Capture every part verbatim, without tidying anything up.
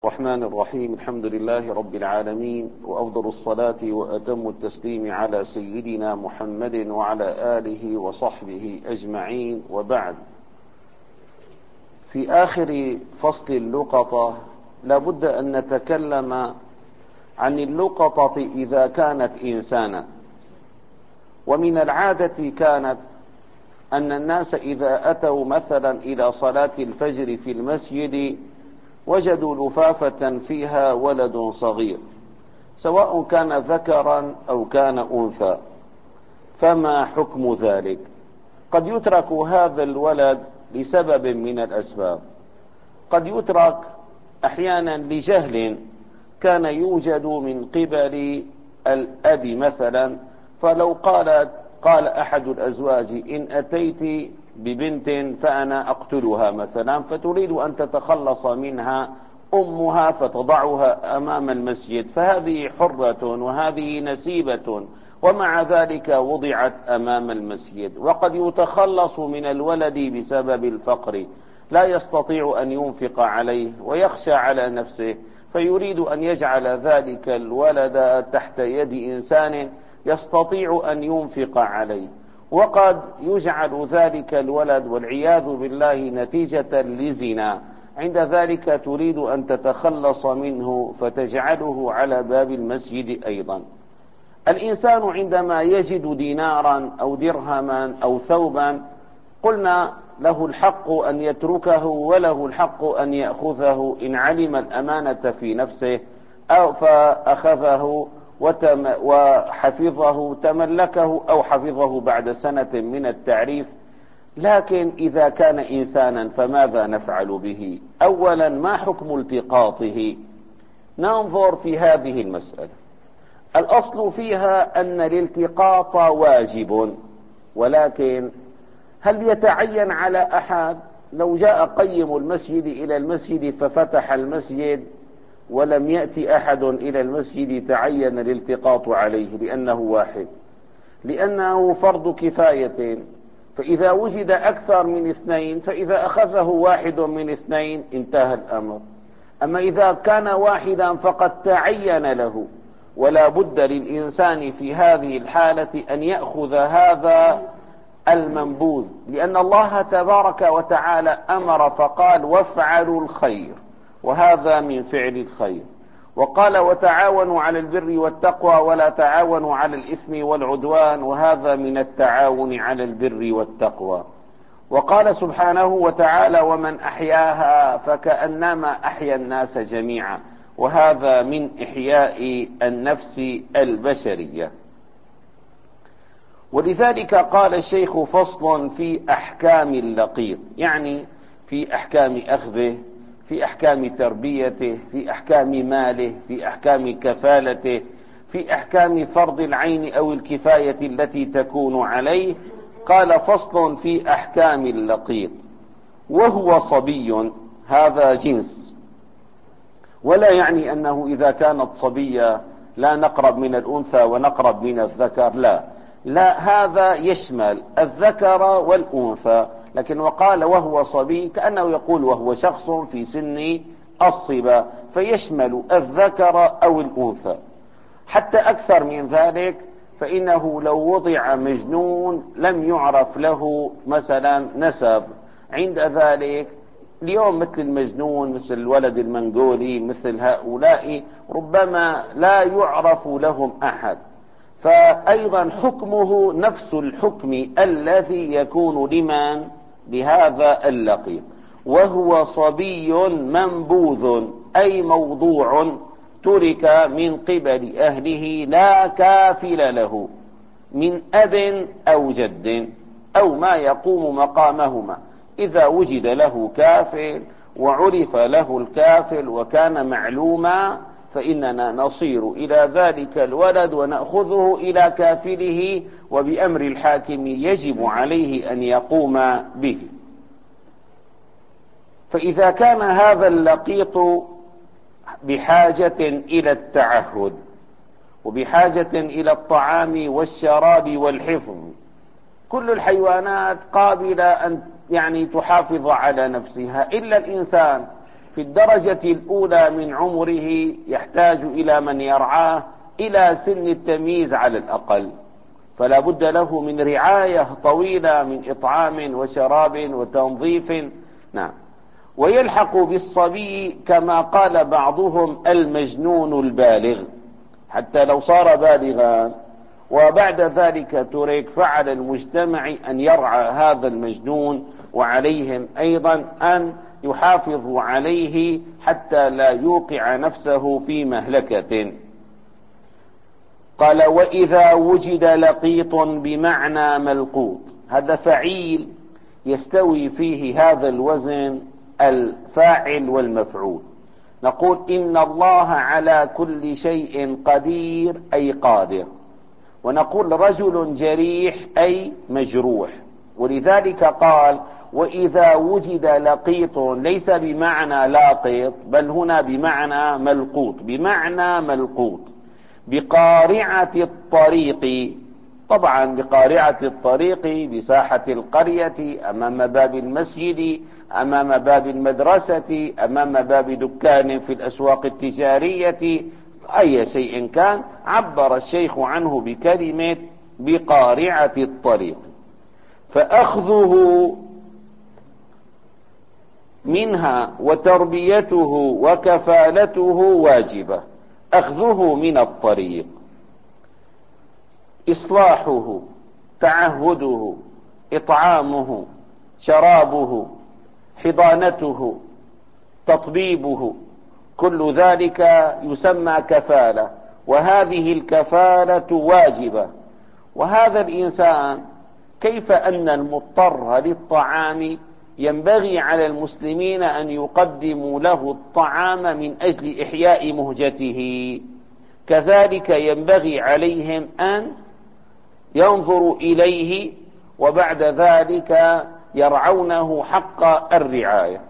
الرحمن الرحيم. الحمد لله رب العالمين، وأفضل الصلاة وأتم التسليم على سيدنا محمد وعلى آله وصحبه أجمعين، وبعد. في آخر فصل اللقطة لابد أن نتكلم عن اللقطة إذا كانت إنسانا. ومن العادة كانت أن الناس إذا أتوا مثلا إلى صلاة الفجر في المسجد وجدوا لفافة فيها ولد صغير، سواء كان ذكرا أو كان أنثى، فما حكم ذلك؟ قد يترك هذا الولد لسبب من الأسباب، قد يترك أحيانا لجهل كان يوجد من قبل الأب مثلا، فلو قالت قال أحد الأزواج إن أتيت ببنت فأنا أقتلها مثلا، فتريد أن تتخلص منها أمها فتضعها أمام المسجد، فهذه حرة وهذه نسيبة، ومع ذلك وضعت أمام المسجد. وقد يتخلص من الولد بسبب الفقر، لا يستطيع أن ينفق عليه ويخشى على نفسه، فيريد أن يجعل ذلك الولد تحت يد إنسان يستطيع أن ينفق عليه. وقد يجعل ذلك الولد والعياذ بالله نتيجة لزنا، عند ذلك تريد أن تتخلص منه فتجعله على باب المسجد أيضا. الإنسان عندما يجد دينارا أو درهما أو ثوبا قلنا له الحق أن يتركه وله الحق أن يأخذه إن علم الأمانة في نفسه، أو فأخذه وتم وحفظه تملكه أو حفظه بعد سنة من التعريف. لكن إذا كان إنسانا فماذا نفعل به؟ أولا، ما حكم التقاطه؟ ننظر في هذه المسألة. الأصل فيها أن الالتقاط واجب، ولكن هل يتعين على أحد؟ لو جاء قيم المسجد إلى المسجد ففتح المسجد ولم يأتي أحد إلى المسجد تعين الالتقاط عليه لأنه واحد، لأنه فرض كفاية، فإذا وجد أكثر من اثنين فإذا أخذه واحد من اثنين انتهى الأمر. أما إذا كان واحدا فقد تعين له، ولا بد للإنسان في هذه الحالة أن يأخذ هذا المنبوذ، لأن الله تبارك وتعالى أمر فقال وافعلوا الخير، وهذا من فعل الخير. وقال وتعاونوا على البر والتقوى ولا تعاونوا على الإثم والعدوان، وهذا من التعاون على البر والتقوى. وقال سبحانه وتعالى ومن أحياها فكأنما أحيا الناس جميعا، وهذا من إحياء النفس البشرية. ولذلك قال الشيخ فصل في أحكام اللقيط، يعني في أحكام أخذه، في أحكام تربيته، في أحكام ماله، في أحكام كفالته، في أحكام فرض العين أو الكفاية التي تكون عليه. قال فصل في أحكام اللقيط. وهو صبي، هذا جنس، ولا يعني أنه إذا كانت صبية لا نقرب من الأنثى ونقرب من الذكر، لا لا هذا يشمل الذكر والأنثى. لكن وقال وهو صبي كأنه يقول وهو شخص في سن الصبا، فيشمل الذكر أو الأنثى. حتى أكثر من ذلك، فإنه لو وضع مجنون لم يعرف له مثلا نسب، عند ذلك اليوم مثل المجنون، مثل الولد المنغولي، مثل هؤلاء ربما لا يعرف لهم أحد، فأيضا حكمه نفس الحكم الذي يكون لمن؟ لهذا اللقيط. وهو صبي منبوذ، أي موضوع ترك من قبل أهله لا كافل له من أب أو جد أو ما يقوم مقامهما. إذا وجد له كافل وعرف له الكافل وكان معلوما فإننا نصير إلى ذلك الولد ونأخذه إلى كافله، وبأمر الحاكم يجب عليه أن يقوم به. فإذا كان هذا اللقيط بحاجة إلى التعهد وبحاجة إلى الطعام والشراب والحفظ، كل الحيوانات قابلة أن يعني تحافظ على نفسها إلا الإنسان، في الدرجة الأولى من عمره يحتاج إلى من يرعاه إلى سن التمييز على الأقل، فلا بد له من رعاية طويلة من إطعام وشراب وتنظيف. نعم. ويلحق بالصبي كما قال بعضهم المجنون البالغ، حتى لو صار بالغا وبعد ذلك ترك، فعلى المجتمع أن يرعى هذا المجنون، وعليهم أيضا أن يحافظوا عليه حتى لا يوقع نفسه في مهلكة. قال وإذا وجد لقيط بمعنى ملقوط، هذا فعيل يستوي فيه هذا الوزن الفاعل والمفعول. نقول إن الله على كل شيء قدير أي قادر، ونقول رجل جريح أي مجروح. ولذلك قال وإذا وجد لقيط، ليس بمعنى لاقط بل هنا بمعنى ملقوط، بمعنى ملقوط بقارعة الطريق. طبعا بقارعة الطريق بساحة القرية، أمام باب المسجد، أمام باب المدرسة، أمام باب دكان في الأسواق التجارية، أي شيء كان، عبر الشيخ عنه بكلمة بقارعة الطريق. فأخذه منها وتربيته وكفالته واجبة. أخذه من الطريق، إصلاحه، تعهده، إطعامه، شرابه، حضانته، تطبيبه، كل ذلك يسمى كفالة، وهذه الكفالة واجبة. وهذا الإنسان كيف أن المضطر للطعام ينبغي على المسلمين أن يقدموا له الطعام من أجل إحياء مهجته، كذلك ينبغي عليهم أن ينظروا إليه وبعد ذلك يرعونه حق الرعاية.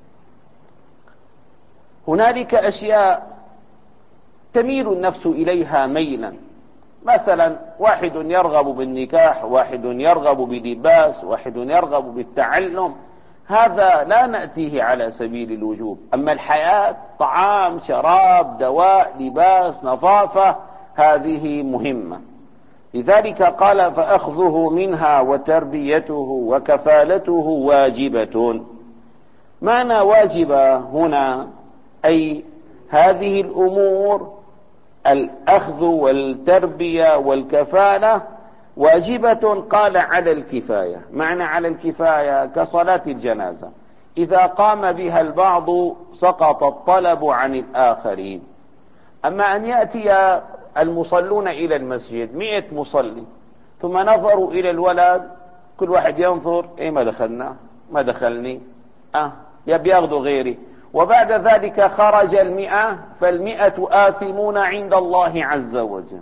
هنالك أشياء تميل النفس إليها ميلا، مثلا واحد يرغب بالنكاح، واحد يرغب بلباس، واحد يرغب بالتعلم، هذا لا نأتيه على سبيل الوجوب. أما الحياة، طعام، شراب، دواء، لباس، نظافة، هذه مهمة. لذلك قال فأخذه منها وتربيته وكفالته واجبة. معنى واجبة هنا أي هذه الأمور، الأخذ والتربية والكفالة واجبة، قال على الكفاية. معنى على الكفاية كصلاة الجنازة، إذا قام بها البعض سقط الطلب عن الآخرين. أما أن يأتي المصلون إلى المسجد مئة مصلي ثم نظروا إلى الولد، كل واحد ينظر إيه ما دخلنا ما دخلني أه يبياخذوا غيري، وبعد ذلك خرج المئة، فالمئة آثمون عند الله عز وجل،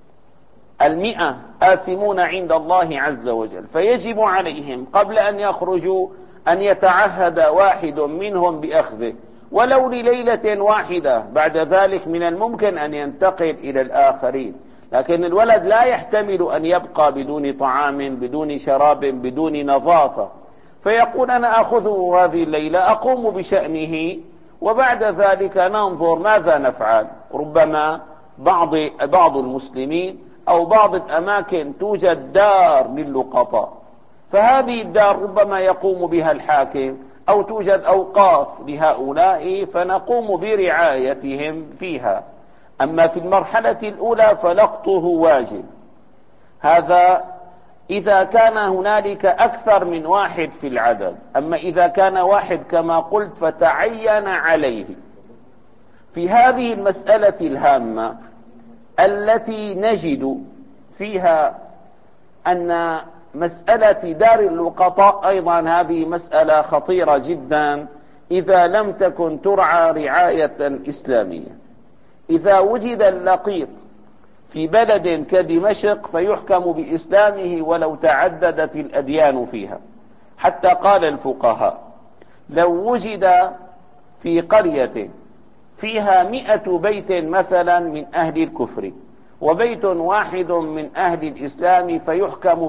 المئة آثمون عند الله عز وجل. فيجب عليهم قبل أن يخرجوا أن يتعهد واحد منهم بأخذه ولو لليلة واحدة، بعد ذلك من الممكن أن ينتقل إلى الآخرين. لكن الولد لا يحتمل أن يبقى بدون طعام، بدون شراب، بدون نظافة، فيقول أنا أخذه هذه الليلة أقوم بشأنه وبعد ذلك ننظر ماذا نفعل. ربما بعض بعض المسلمين أو بعض الأماكن توجد دار للقطاء، فهذه الدار ربما يقوم بها الحاكم، أو توجد أوقاف لهؤلاء فنقوم برعايتهم فيها. أما في المرحلة الأولى فلقطه واجب، هذا إذا كان هنالك أكثر من واحد في العدد. أما إذا كان واحد كما قلت فتعين عليه. في هذه المسألة الهامة التي نجد فيها أن مسألة دار اللقطاء أيضا هذه مسألة خطيرة جدا إذا لم تكن ترعى رعاية إسلامية. إذا وجد اللقيط في بلد كدمشق فيحكم بإسلامه ولو تعددت الأديان فيها، حتى قال الفقهاء لو وجد في قرية فيها مئة بيت مثلا من أهل الكفر وبيت واحد من أهل الإسلام فيحكم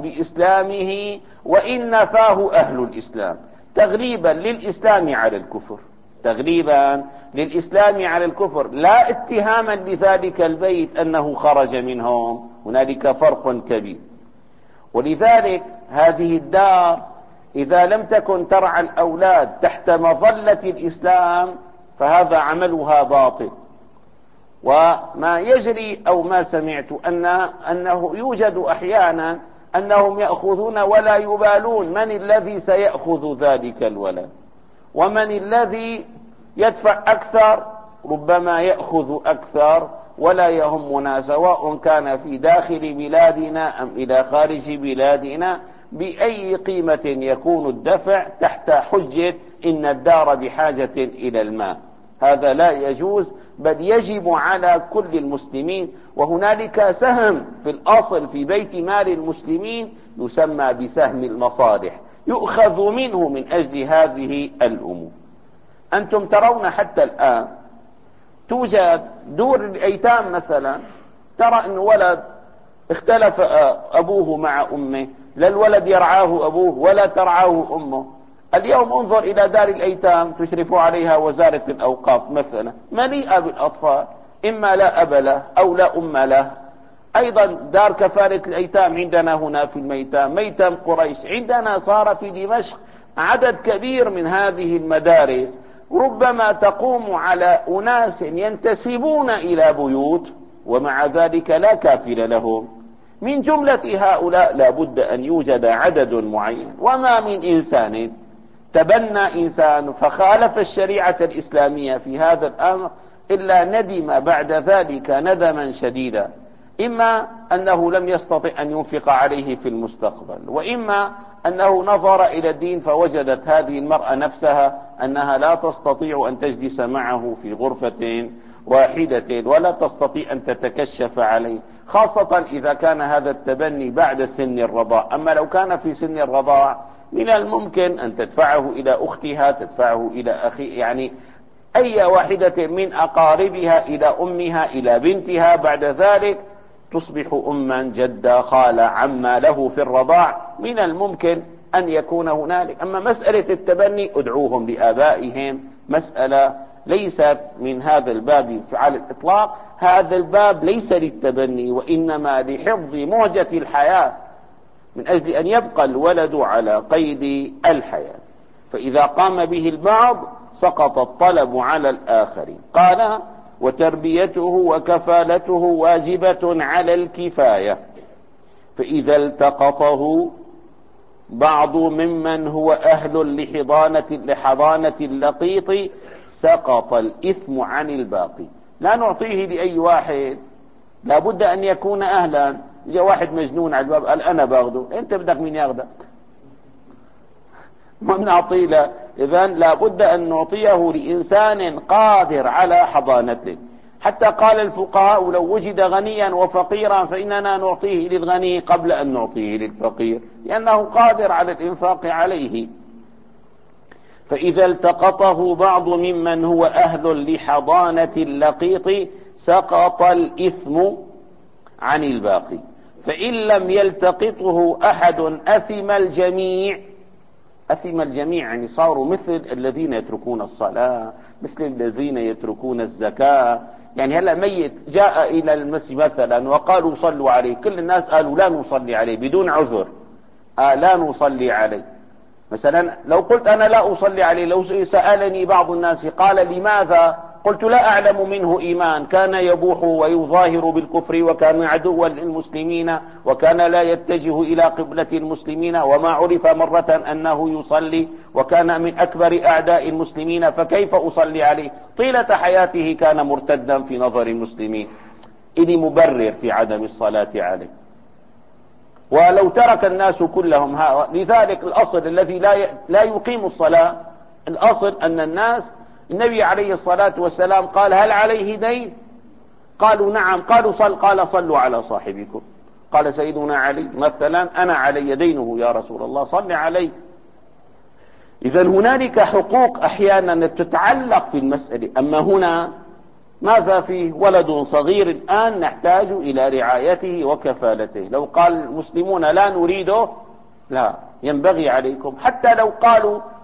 بإسلامه وإن نفاه أهل الإسلام، تغليبا للإسلام على الكفر. تغليبا للإسلام على الكفر، لا اتهاما لذلك البيت أنه خرج منهم. هنالك فرق كبير. ولذلك هذه الدار إذا لم تكن ترعى الأولاد تحت مظلة الإسلام فهذا عملها باطل. وما يجري أو ما سمعت أن أنه يوجد أحيانا أنهم يأخذون ولا يبالون من الذي سيأخذ ذلك الولد ومن الذي يدفع أكثر، ربما يأخذ أكثر ولا يهمنا سواء كان في داخل بلادنا أم إلى خارج بلادنا، بأي قيمة يكون الدفع تحت حجة إن الدار بحاجة إلى الماء. هذا لا يجوز، بل يجب على كل المسلمين. وهنالك سهم في الأصل في بيت مال المسلمين يسمى بسهم المصالح، يؤخذ منه من أجل هذه الأمور. أنتم ترون حتى الآن توجد دور الأيتام مثلا، ترى أن ولد اختلف أبوه مع أمه، لا الولد يرعاه أبوه ولا ترعاه أمه. اليوم انظر إلى دار الأيتام تشرف عليها وزارة الأوقاف مثلا، مليئة بالأطفال، إما لا أب له أو لا أم له. أيضا دار كفالة الأيتام عندنا هنا في الميتام، ميتم قريش عندنا، صار في دمشق عدد كبير من هذه المدارس، ربما تقوم على أناس ينتسبون إلى بيوت ومع ذلك لا كافل لهم. من جملة هؤلاء لا بد أن يوجد عدد معين. وما من إنسان تبنى إنسان فخالف الشريعة الإسلامية في هذا الأمر إلا ندم بعد ذلك ندما شديدا، إما أنه لم يستطع أن ينفق عليه في المستقبل، وإما أنه نظر إلى الدين فوجدت هذه المرأة نفسها أنها لا تستطيع أن تجلس معه في غرفة واحدة ولا تستطيع أن تتكشف عليه، خاصة إذا كان هذا التبني بعد سن الرضاع. أما لو كان في سن الرضاع من الممكن أن تدفعه إلى أختها، تدفعه إلى أخي، يعني أي واحدة من أقاربها، إلى أمها، إلى بنتها، بعد ذلك تصبح أما، جدة، خالة، عما له في الرضاع، من الممكن أن يكون هنالك. أما مسألة التبني ادعوهم لآبائهم، مسألة ليست من هذا الباب على الإطلاق. هذا الباب ليس للتبني وإنما لحفظ موجة الحياة، من أجل أن يبقى الولد على قيد الحياة. فإذا قام به البعض سقط الطلب على الآخرين. قال: وتربيته وكفالته واجبة على الكفاية، فإذا التقطه بعض ممن هو أهل لحضانة, لحضانة اللقيط سقط الإثم عن الباقي. لا نعطيه لأي واحد، لابد أن يكون أهلا. جاء واحد مجنون على الباب قال أنا باخده، أنت بدك مين ياخدك؟ ما بنعطيه له. إذن لابد أن نعطيه لإنسان قادر على حضانته. حتى قال الفقهاء: لو وجد غنيا وفقيرا فإننا نعطيه للغني قبل أن نعطيه للفقير، لأنه قادر على الإنفاق عليه. فإذا التقطه بعض ممن هو أهل لحضانة اللقيط سقط الإثم عن الباقي، فإن لم يلتقطه أحد أثم الجميع. أثم الجميع يعني صاروا مثل الذين يتركون الصلاة، مثل الذين يتركون الزكاة. يعني هلأ ميت جاء إلى المسجد مثلا وقالوا صلوا عليه، كل الناس قالوا لا نصلي عليه بدون عذر. آه لا نصلي عليه. مثلا لو قلت أنا لا أصلي عليه، لو سألني بعض الناس قال لماذا، قلت لا أعلم منه إيمان، كان يبوح ويظاهر بالكفر وكان عدوا للمسلمين وكان لا يتجه إلى قبلة المسلمين وما عرف مرة أنه يصلي وكان من أكبر أعداء المسلمين، فكيف أصلي عليه؟ طيلة حياته كان مرتدا في نظر المسلمين. إني مبرر في عدم الصلاة عليه. ولو ترك الناس كلهم ها، لذلك الأصل الذي لا لا يقيم الصلاة، الأصل أن الناس، النبي عليه الصلاة والسلام قال: هل عليه دين؟ قالوا نعم. قالوا صل قال: صلوا على صاحبكم. قال سيدنا علي مثلا: أنا علي دينه يا رسول الله، صل عليه. إذا هنالك حقوق أحيانا تتعلق في المسألة. أما هنا ماذا فيه؟ ولد صغير الآن نحتاج إلى رعايته وكفالته. لو قال المسلمون لا نريده، لا، ينبغي عليكم. حتى لو قالوا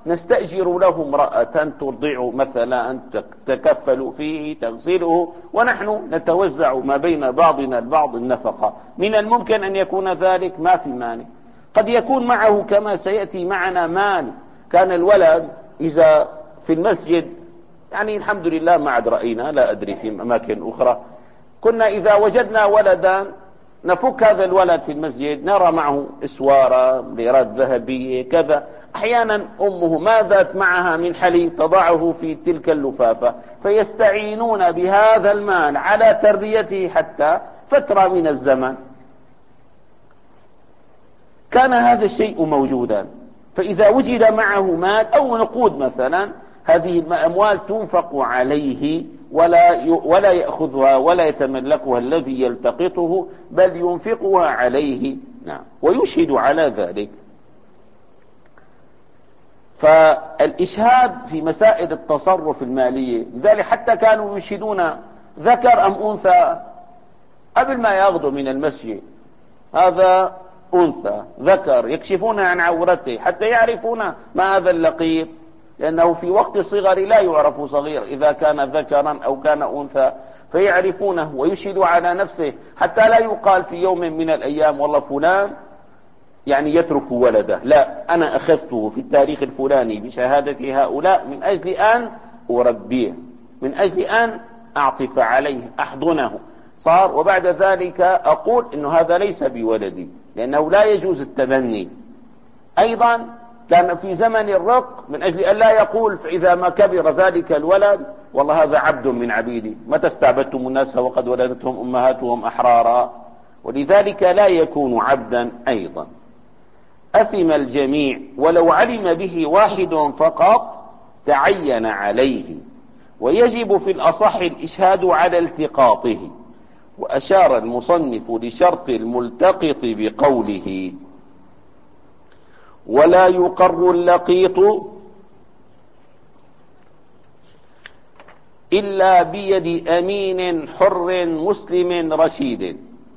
نستأجر له امرأة ترضع مثلا، أن تكفل فيه تغسله، ونحن نتوزع ما بين بعضنا البعض النفقة. من الممكن أن يكون ذلك، ما في مانع. قد يكون معه كما سيأتي معنا مال. كان الولد إذا في المسجد، يعني الحمد لله ما عاد رأينا، لا أدري في أماكن أخرى، كنا إذا وجدنا ولدا نفك هذا الولد في المسجد، نرى معه إسوارة، ليرات ذهبية، كذا. أحيانا أمه ما ذات معها من حليب تضعه في تلك اللفافة، فيستعينون بهذا المال على تربيته حتى فترة من الزمن. كان هذا الشيء موجودا. فإذا وجد معه مال أو نقود مثلا، هذه الأموال تنفق عليه، ولا ولا يأخذها ولا يتملكها الذي يلتقطه، بل ينفقها عليه. نعم، ويشهد على ذلك. فالإشهاد في مسائل التصرف المالية، لذلك حتى كانوا يشهدون ذكر أم أنثى قبل ما يغدو من المسجد. هذا أنثى ذكر، يكشفون عن عورته حتى يعرفون ما هذا اللقيط، لأنه في وقت الصغر لا يعرف صغير إذا كان ذكرا أو كان أنثى، فيعرفونه ويشهد على نفسه حتى لا يقال في يوم من الأيام والله فلان يعني يترك ولده. لا، أنا أخذته في التاريخ الفلاني بشهادة هؤلاء من أجل أن أربيه، من أجل أن أعطف عليه، أحضنه، صار. وبعد ذلك أقول إنه هذا ليس بولدي، لأنه لا يجوز التبني. أيضا كان في زمن الرق من أجل أن لا يقول فإذا ما كبر ذلك الولد والله هذا عبد من عبيدي، متى استعبدتم الناس وقد ولدتهم أمهاتهم أحرارا، ولذلك لا يكون عبدا. أيضا أثم الجميع ولو علم به واحد فقط تعين عليه، ويجب في الأصح الإشهاد على التقاطه. وأشار المصنف لشرط الملتقط بقوله: ولا يقر اللقيط إلا بيد أمين حر مسلم رشيد.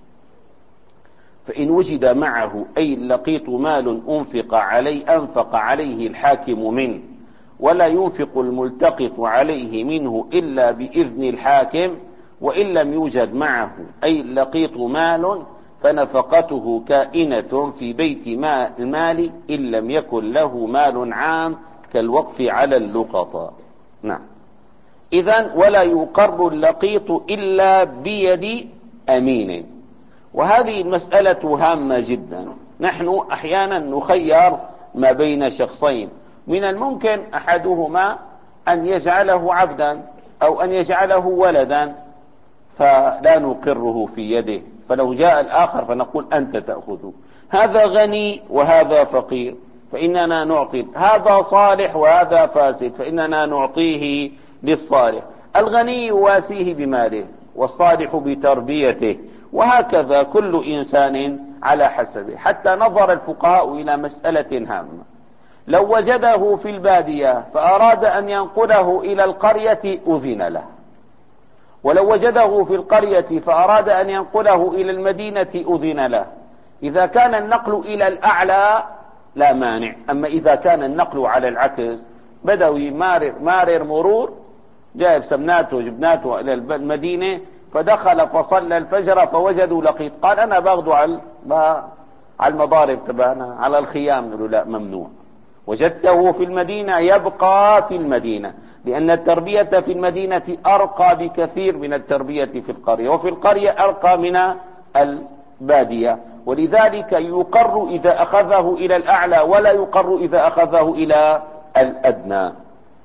فإن وجد معه أي اللقيط مال أنفق عليه أنفق عليه الحاكم منه، ولا ينفق الملتقط عليه منه إلا بإذن الحاكم، وإن لم يوجد معه أي اللقيط مال فنفقته كائنة في بيت المال إن لم يكن له مال عام كالوقف على اللقطاء. نعم، إذن ولا يقر اللقيط إلا بيد أمين. وهذه المسألة هامة جدا. نحن أحيانا نخير ما بين شخصين، من الممكن أحدهما أن يجعله عبدا أو أن يجعله ولدا، فلا نقره في يده، فلو جاء الآخر فنقول أنت تأخذه. هذا غني وهذا فقير، فإننا نعطي، هذا صالح وهذا فاسد، فإننا نعطيه للصالح. الغني يواسيه بماله والصالح بتربيته، وهكذا كل إنسان على حسبه. حتى نظر الفقهاء إلى مسألة هامة: لو وجده في البادية فأراد أن ينقله إلى القرية أذن له، ولو وجده في القرية فأراد أن ينقله إلى المدينة أذن له. إذا كان النقل إلى الأعلى لا مانع، أما إذا كان النقل على العكس، بدوي مارر, مارر مرور جايب سمناته جبناته إلى المدينة، فدخل فصلى الفجر فوجدوا لقيط، قال أنا باخده على على المضارب تبعنا على الخيام، نقول لا، ممنوع. وجدته في المدينة يبقى في المدينة، لأن التربية في المدينة أرقى بكثير من التربية في القرية، وفي القرية أرقى من البادية. ولذلك يقر إذا أخذه إلى الأعلى، ولا يقر إذا أخذه إلى الأدنى.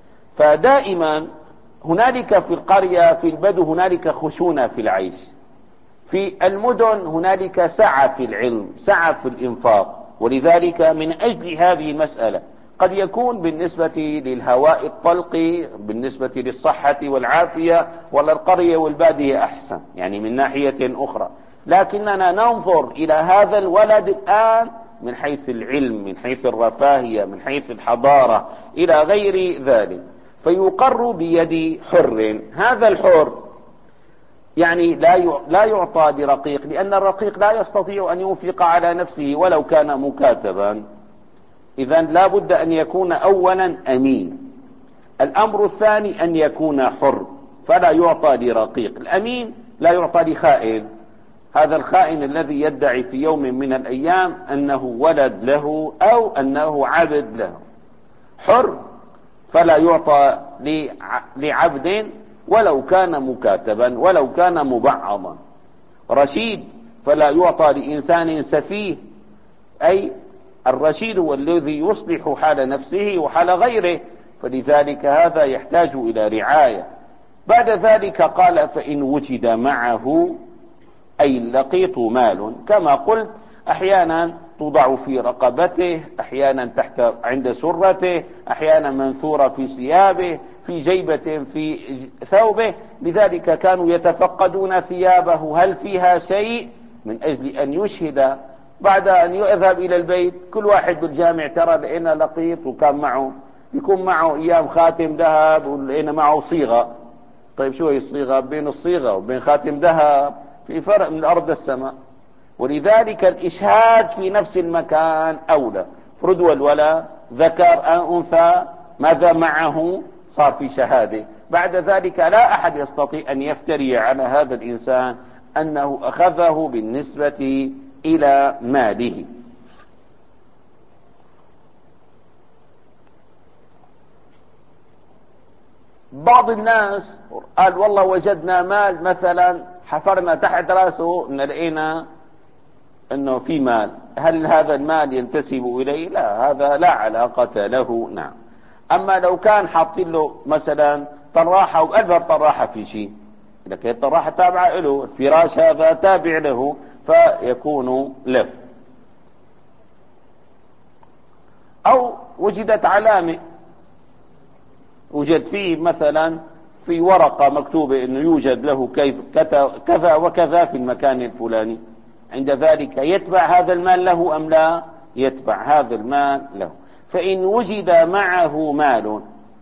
فدائما هنالك في القرية في البدو هنالك خشونة في العيش، في المدن هنالك سعة في العلم، سعة في الإنفاق. ولذلك من أجل هذه المسألة قد يكون بالنسبة للهواء الطلق، بالنسبة للصحة والعافية، ولا القرية والبادية أحسن، يعني من ناحية أخرى. لكننا ننظر إلى هذا الولد الآن من حيث العلم، من حيث الرفاهية، من حيث الحضارة، إلى غير ذلك. فيقر بيد حر. هذا الحر يعني لا لا يعطى برقيق، لأن الرقيق لا يستطيع أن ينفق على نفسه ولو كان مكاتبا. إذن لا بد أن يكون أولا أمين. الأمر الثاني أن يكون حر، فلا يعطى لرقيق. الأمين لا يعطى لخائن، هذا الخائن الذي يدعي في يوم من الأيام أنه ولد له أو أنه عبد له. حر فلا يعطى لعبد ولو كان مكاتبا ولو كان مبعضا. رشيد فلا يعطى لإنسان سفيه، أي الرشيد هو الذي يصلح حال نفسه وحال غيره، فلذلك هذا يحتاج إلى رعاية. بعد ذلك قال فإن وجد معه أي اللقيط مال، كما قلت أحيانا توضع في رقبته، أحيانا تحت عند سرته، أحيانا منثورة في ثيابه، في جيبة في ثوبه. لذلك كانوا يتفقدون ثيابه هل فيها شيء، من أجل أن يشهد بعد أن يذهب إلى البيت. كل واحد بالجامع ترى لقينا لقيط وكان معه، يكون معه أيام خاتم ذهب ولقينا معه صيغة. طيب شو هي الصيغة؟ بين الصيغة وبين خاتم ذهب في فرق من الأرض والسماء. ولذلك الإشهاد في نفس المكان أولى. فرد والولا ذكر أو أنثى ماذا معه صار في شهادة. بعد ذلك لا أحد يستطيع أن يفتري على هذا الإنسان أنه أخذه بالنسبة إلى ماله. بعض الناس قال والله وجدنا مال مثلا، حفرنا تحت راسه لقينا انه في مال، هل هذا المال ينتسب اليه؟ لا، هذا لا علاقة له. نعم. اما لو كان حاطين له مثلا طراحة وقلب الطراحة في شيء، لكن الطراحة تابعة له، الفراش هذا تابع له، فيكون له. او وجدت علامة، وجد فيه مثلا في ورقة مكتوبة انه يوجد له كيف كذا وكذا في المكان الفلاني، عند ذلك يتبع هذا المال له أم لا؟ يتبع هذا المال له. فإن وجد معه مال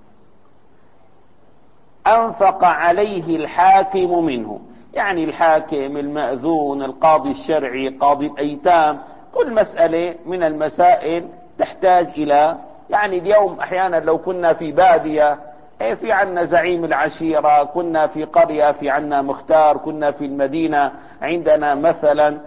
أنفق عليه الحاكم منه، يعني الحاكم، المأذون، القاضي الشرعي، قاضي الأيتام، كل مسألة من المسائل تحتاج إلى، يعني اليوم أحيانا لو كنا في بادية في عنا زعيم العشيرة، كنا في قرية في عنا مختار، كنا في المدينة عندنا مثلا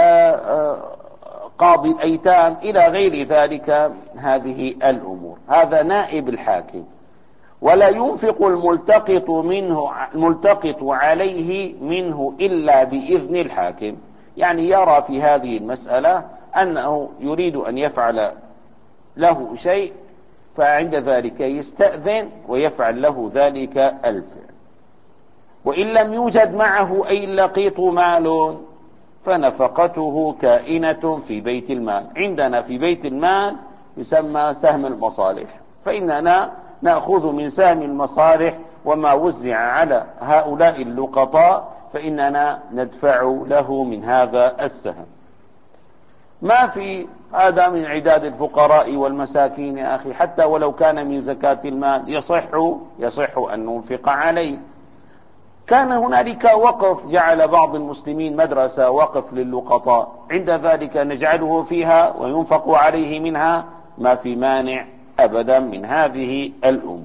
قاضي الأيتام إلى غير ذلك. هذه الأمور هذا نائب الحاكم. ولا ينفق الملتقط منه الملتقط عليه منه إلا بإذن الحاكم، يعني يرى في هذه المسألة أنه يريد أن يفعل له شيء، فعند ذلك يستأذن ويفعل له ذلك الفعل. وإن لم يوجد معه أي اللقيط مال فنفقته كائنة في بيت المال. عندنا في بيت المال يسمى سهم المصالح، فإننا نأخذ من سهم المصالح وما وزع على هؤلاء اللقطاء فإننا ندفع له من هذا السهم. ما في هذا من عداد الفقراء والمساكين يا أخي، حتى ولو كان من زكاة المال يصح يصح أن ننفق عليه. كان هنالك وقف، جعل بعض المسلمين مدرسة وقف للقطاء، عند ذلك نجعله فيها وينفق عليه منها، ما في مانع أبدا من هذه الأمور.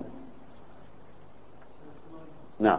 نعم.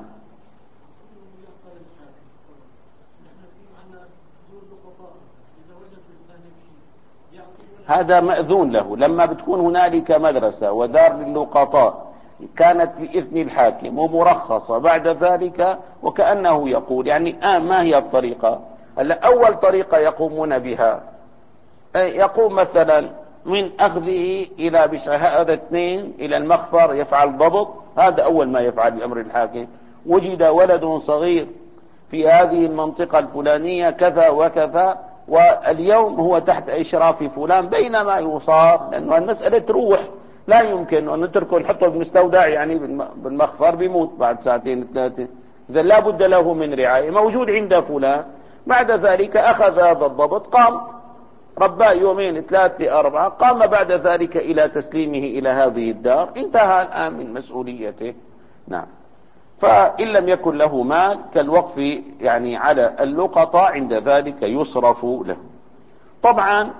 هذا مأذون له. لما بتكون هنالك مدرسة ودار للقطاء كانت بإذن الحاكم ومرخصة، بعد ذلك وكأنه يقول يعني آه ما هي الطريقة؟ هلا أول طريقة يقومون بها، يقوم مثلا من أخذه إلى بشهادة اثنين إلى المخفر، يفعل ضبط، هذا أول ما يفعل بأمر الحاكم. وجد ولد صغير في هذه المنطقة الفلانية كذا وكذا، واليوم هو تحت إشراف فلان، بينما يصاب، لأنه المسألة تروح، لا يمكن أن نتركه نحطه بالمستودع يعني بالمخفر بيموت بعد ساعتين ثلاثة، إذا لا بد له من رعاية، موجود عند فلان. بعد ذلك أخذ هذا الضبط، قام رباه يومين ثلاثة أربعة، قام بعد ذلك إلى تسليمه إلى هذه الدار، انتهى الآن من مسؤوليته. نعم. فإن لم يكن له مال كالوقف يعني على اللقطة، عند ذلك يصرف له. طبعا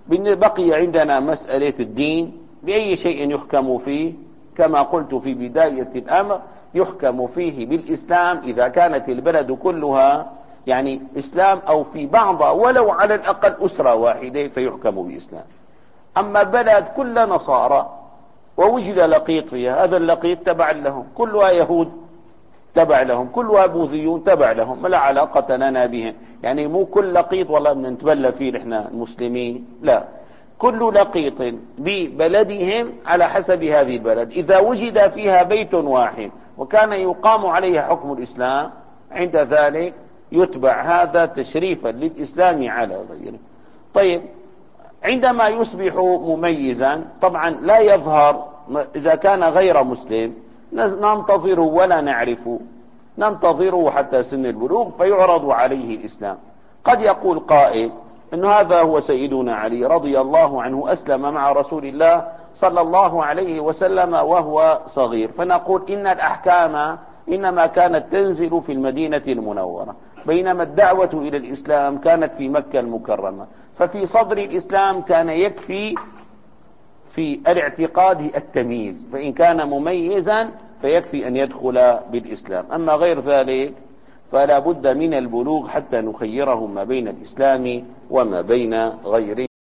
بقي عندنا مسألة الدين، بأي شيء يحكم فيه؟ كما قلت في بداية الأمر، يحكم فيه بالإسلام إذا كانت البلد كلها يعني إسلام، أو في بعضها ولو على الأقل أسرة واحدة فيحكم بالإسلام. أما بلد كلها نصارى ووجد لقيط فيها، هذا اللقيط تبع لهم، كلها يهود تبع لهم، كلها بوذيون تبع لهم، ما لا علاقة لنا بهم. يعني مو كل لقيط والله بدنا نتبلى فيه نحن المسلمين، لا، كل لقيط ببلدهم على حسب هذه البلد. إذا وجد فيها بيت واحد وكان يقام عليه حكم الإسلام، عند ذلك يتبع هذا تشريفا للإسلام على غيره. طيب، عندما يصبح مميزا طبعا لا يظهر، إذا كان غير مسلم ننتظره ولا نعرفه، ننتظره حتى سن البلوغ فيعرض عليه الإسلام. قد يقول قائل إن هذا هو سيدنا علي رضي الله عنه، أسلم مع رسول الله صلى الله عليه وسلم وهو صغير، فنقول إن الأحكام إنما كانت تنزل في المدينة المنورة، بينما الدعوة إلى الإسلام كانت في مكة المكرمة. ففي صدر الإسلام كان يكفي في الاعتقاد التمييز، فإن كان مميزا فيكفي أن يدخل بالإسلام. أما غير ذلك فلا بد من البلوغ حتى نخيرهم ما بين الإسلام وما بين غيره.